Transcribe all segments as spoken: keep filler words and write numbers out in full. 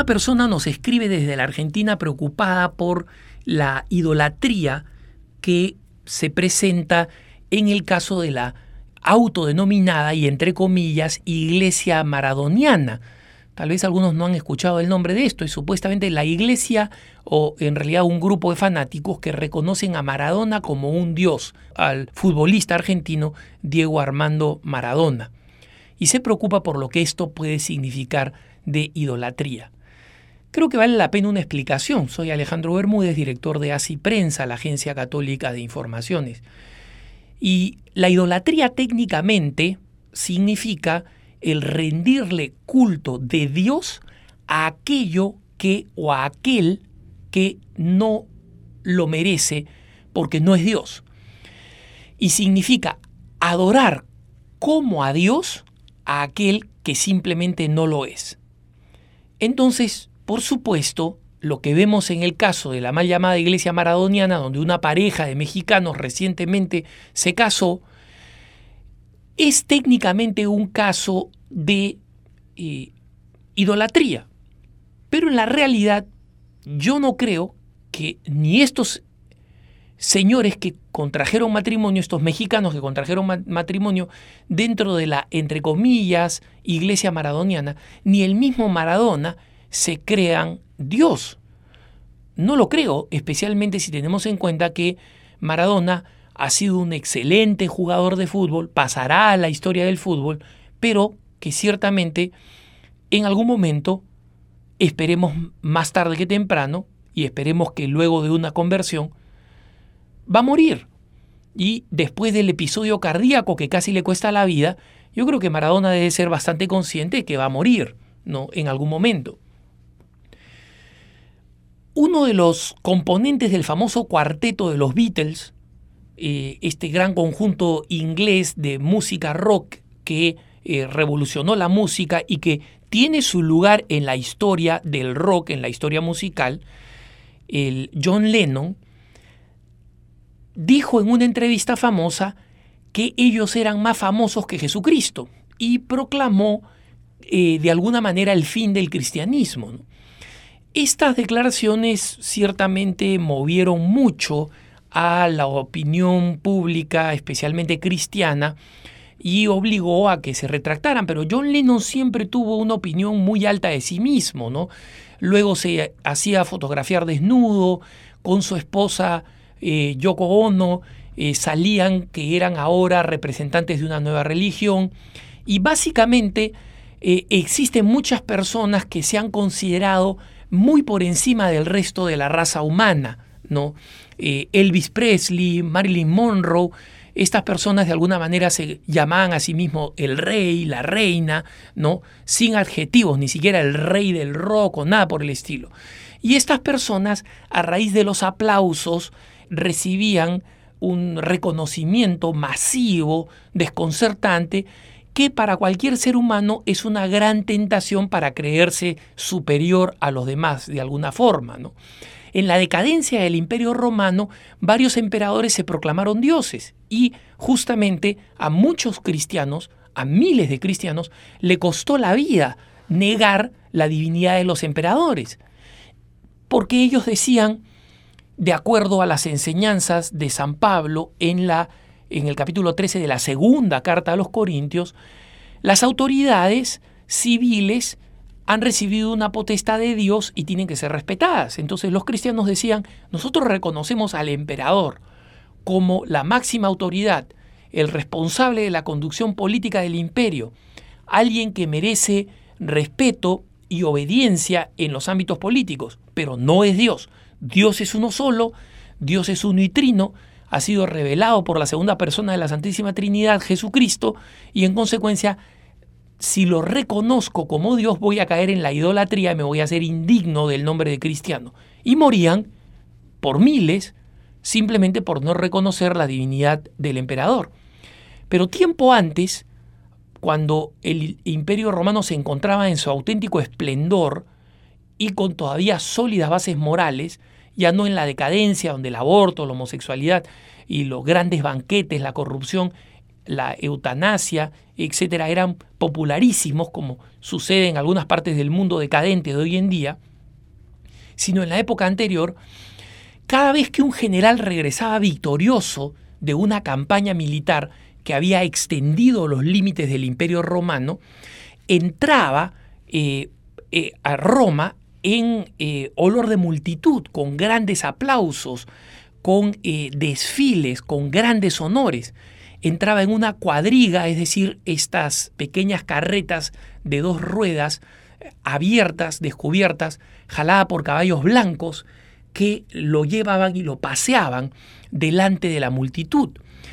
Una persona nos escribe desde la Argentina preocupada por la idolatría que se presenta en el caso de la autodenominada y entre comillas iglesia maradoniana. Tal vez algunos no han escuchado el nombre de esto. Es supuestamente la iglesia o en realidad un grupo de fanáticos que reconocen a Maradona como un dios, al futbolista argentino Diego Armando Maradona. Y se preocupa por lo que esto puede significar de idolatría. Creo que vale la pena una explicación. Soy Alejandro Bermúdez, director de A S I Prensa, la agencia católica de informaciones. Y la idolatría técnicamente significa el rendirle culto de Dios a aquello que o a aquel que no lo merece porque no es Dios. Y significa adorar como a Dios a aquel que simplemente no lo es. Entonces, por supuesto, lo que vemos en el caso de la mal llamada iglesia maradoniana, donde una pareja de mexicanos recientemente se casó, es técnicamente un caso de eh, idolatría. Pero en la realidad, yo no creo que ni estos señores que contrajeron matrimonio, estos mexicanos que contrajeron ma- matrimonio dentro de la, entre comillas, iglesia maradoniana, ni el mismo Maradona se crean Dios. No lo creo, especialmente si tenemos en cuenta que Maradona ha sido un excelente jugador de fútbol, pasará a la historia del fútbol, pero que ciertamente en algún momento, esperemos más tarde que temprano, y esperemos que luego de una conversión, va a morir. Y después del episodio cardíaco que casi le cuesta la vida, yo creo que Maradona debe ser bastante consciente de que va a morir, ¿no?, en algún momento. Uno de los componentes del famoso cuarteto de los Beatles, eh, este gran conjunto inglés de música rock que eh, revolucionó la música y que tiene su lugar en la historia del rock, en la historia musical, el John Lennon, dijo en una entrevista famosa que ellos eran más famosos que Jesucristo y proclamó eh, de alguna manera el fin del cristianismo, ¿no? Estas declaraciones ciertamente movieron mucho a la opinión pública, especialmente cristiana, y obligó a que se retractaran. Pero John Lennon siempre tuvo una opinión muy alta de sí mismo, ¿no? Luego se hacía fotografiar desnudo con su esposa eh, Yoko Ono, eh, salían que eran ahora representantes de una nueva religión, y básicamente eh, existen muchas personas que se han considerado muy por encima del resto de la raza humana, ¿no? Eh, Elvis Presley, Marilyn Monroe, estas personas de alguna manera se llamaban a sí mismos el rey, la reina, ¿no?, sin adjetivos, ni siquiera el rey del rock o nada por el estilo. Y estas personas, a raíz de los aplausos, recibían un reconocimiento masivo, desconcertante, que para cualquier ser humano es una gran tentación para creerse superior a los demás de alguna forma, ¿no? En la decadencia del Imperio Romano, varios emperadores se proclamaron dioses y justamente a muchos cristianos, a miles de cristianos, le costó la vida negar la divinidad de los emperadores, porque ellos decían, de acuerdo a las enseñanzas de San Pablo en la en el capítulo trece de la segunda carta a los Corintios, las autoridades civiles han recibido una potestad de Dios y tienen que ser respetadas. Entonces los cristianos decían, nosotros reconocemos al emperador como la máxima autoridad, el responsable de la conducción política del imperio, alguien que merece respeto y obediencia en los ámbitos políticos, pero no es Dios. Dios es uno solo, Dios es uno y trino, ha sido revelado por la segunda persona de la Santísima Trinidad, Jesucristo, y en consecuencia, si lo reconozco como Dios, voy a caer en la idolatría y me voy a hacer indigno del nombre de cristiano. Y morían por miles, simplemente por no reconocer la divinidad del emperador. Pero tiempo antes, cuando el Imperio Romano se encontraba en su auténtico esplendor y con todavía sólidas bases morales, ya no en la decadencia donde el aborto, la homosexualidad y los grandes banquetes, la corrupción la eutanasia, etcétera, eran popularísimos, como sucede en algunas partes del mundo decadente de hoy en día, sino en la época anterior, cada vez que un general regresaba victorioso de una campaña militar que había extendido los límites del Imperio Romano, entraba eh, eh, a Roma en eh, olor de multitud, con grandes aplausos, con eh, desfiles, con grandes honores. Entraba en una cuadriga, es decir, estas pequeñas carretas de dos ruedas abiertas, descubiertas, jalada por caballos blancos, que lo llevaban y lo paseaban delante de la multitud.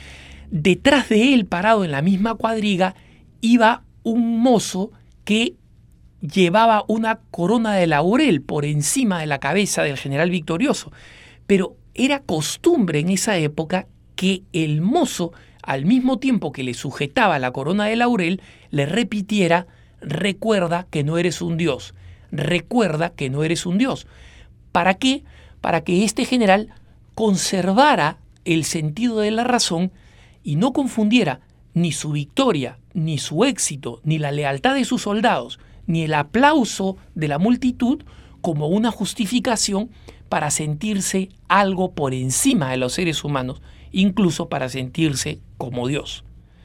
Detrás de él, parado en la misma cuadriga, iba un mozo que llevaba una corona de laurel por encima de la cabeza del general victorioso. Pero era costumbre en esa época que el mozo, al mismo tiempo que le sujetaba la corona de laurel, le repitiera: recuerda que no eres un dios, recuerda que no eres un dios. ¿Para qué? Para que este general conservara el sentido de la razón y no confundiera ni su victoria, ni su éxito, ni la lealtad de sus soldados, ni el aplauso de la multitud como una justificación para sentirse algo por encima de los seres humanos, incluso para sentirse como Dios.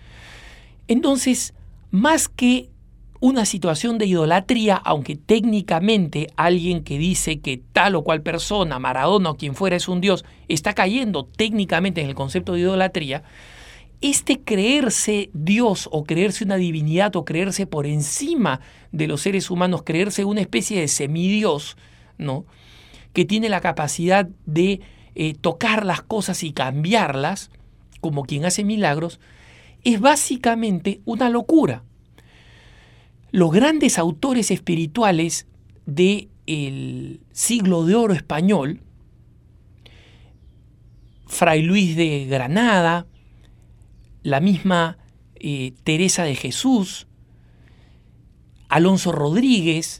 Entonces, más que una situación de idolatría, aunque técnicamente alguien que dice que tal o cual persona, Maradona o quien fuera, es un dios, está cayendo técnicamente en el concepto de idolatría, este creerse Dios o creerse una divinidad o creerse por encima de los seres humanos, creerse una especie de semidios, ¿no?, que tiene la capacidad de eh, tocar las cosas y cambiarlas, como quien hace milagros, es básicamente una locura. Los grandes autores espirituales del siglo de oro español, Fray Luis de Granada, la misma eh, Teresa de Jesús, Alonso Rodríguez,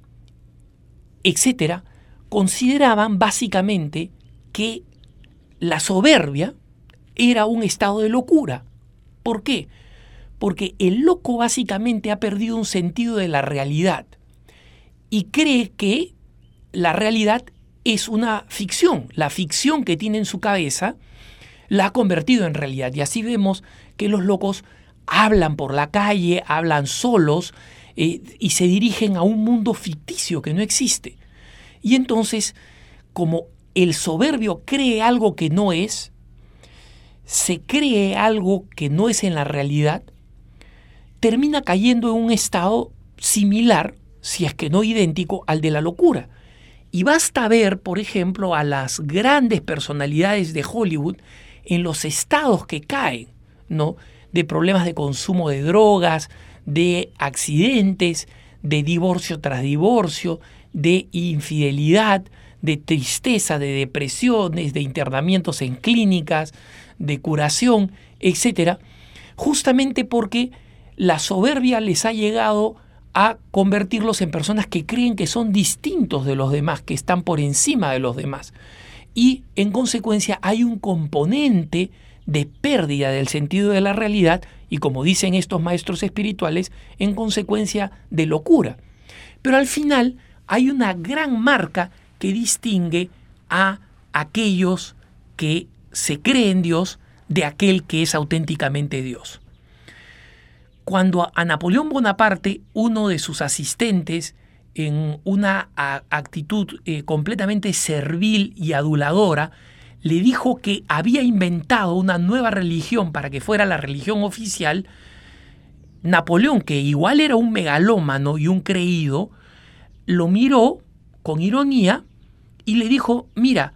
etcétera, consideraban básicamente que la soberbia era un estado de locura. ¿Por qué? Porque el loco básicamente ha perdido un sentido de la realidad y cree que la realidad es una ficción. La ficción que tiene en su cabeza la ha convertido en realidad. Y así vemos que los locos hablan por la calle, hablan solos eh, y se dirigen a un mundo ficticio que no existe. Y entonces, como el soberbio cree algo que no es, se cree algo que no es en la realidad, termina cayendo en un estado similar, si es que no idéntico, al de la locura. Y basta ver, por ejemplo, a las grandes personalidades de Hollywood en los estados que caen, ¿no?, de problemas de consumo de drogas, de accidentes, de divorcio tras divorcio, de infidelidad, de tristeza, de depresiones, de internamientos en clínicas, de curación, etcétera, justamente porque la soberbia les ha llegado a convertirlos en personas que creen que son distintos de los demás, que están por encima de los demás. Y en consecuencia hay un componente de pérdida del sentido de la realidad y, como dicen estos maestros espirituales, en consecuencia de locura. Pero al final hay una gran marca que distingue a aquellos que se creen Dios de aquel que es auténticamente Dios. Cuando a Napoleón Bonaparte, uno de sus asistentes, en una a, actitud eh, completamente servil y aduladora, le dijo que había inventado una nueva religión para que fuera la religión oficial, Napoleón, que igual era un megalómano y un creído, lo miró con ironía y le dijo: mira,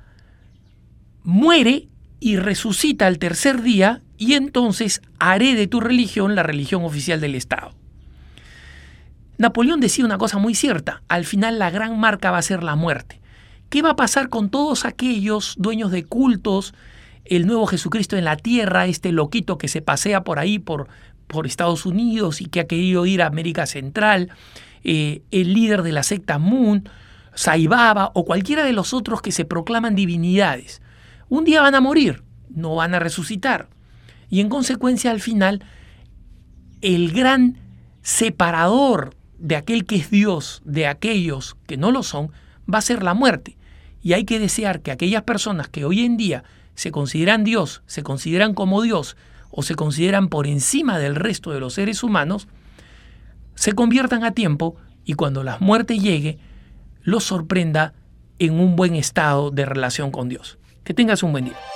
muere y resucita al tercer día y entonces haré de tu religión la religión oficial del Estado. Napoleón decía una cosa muy cierta: al final la gran marca va a ser la muerte. ¿Qué va a pasar con todos aquellos dueños de cultos, el nuevo Jesucristo en la tierra, este loquito que se pasea por ahí, por, por Estados Unidos y que ha querido ir a América Central, eh, el líder de la secta Moon, Sai Baba o cualquiera de los otros que se proclaman divinidades? Un día van a morir, no van a resucitar. Y en consecuencia, al final, el gran separador de aquel que es Dios de aquellos que no lo son va a ser la muerte. Y hay que desear que aquellas personas que hoy en día se consideran Dios, se consideran como Dios o se consideran por encima del resto de los seres humanos, se conviertan a tiempo y cuando la muerte llegue, los sorprenda en un buen estado de relación con Dios. Que tengas un buen día.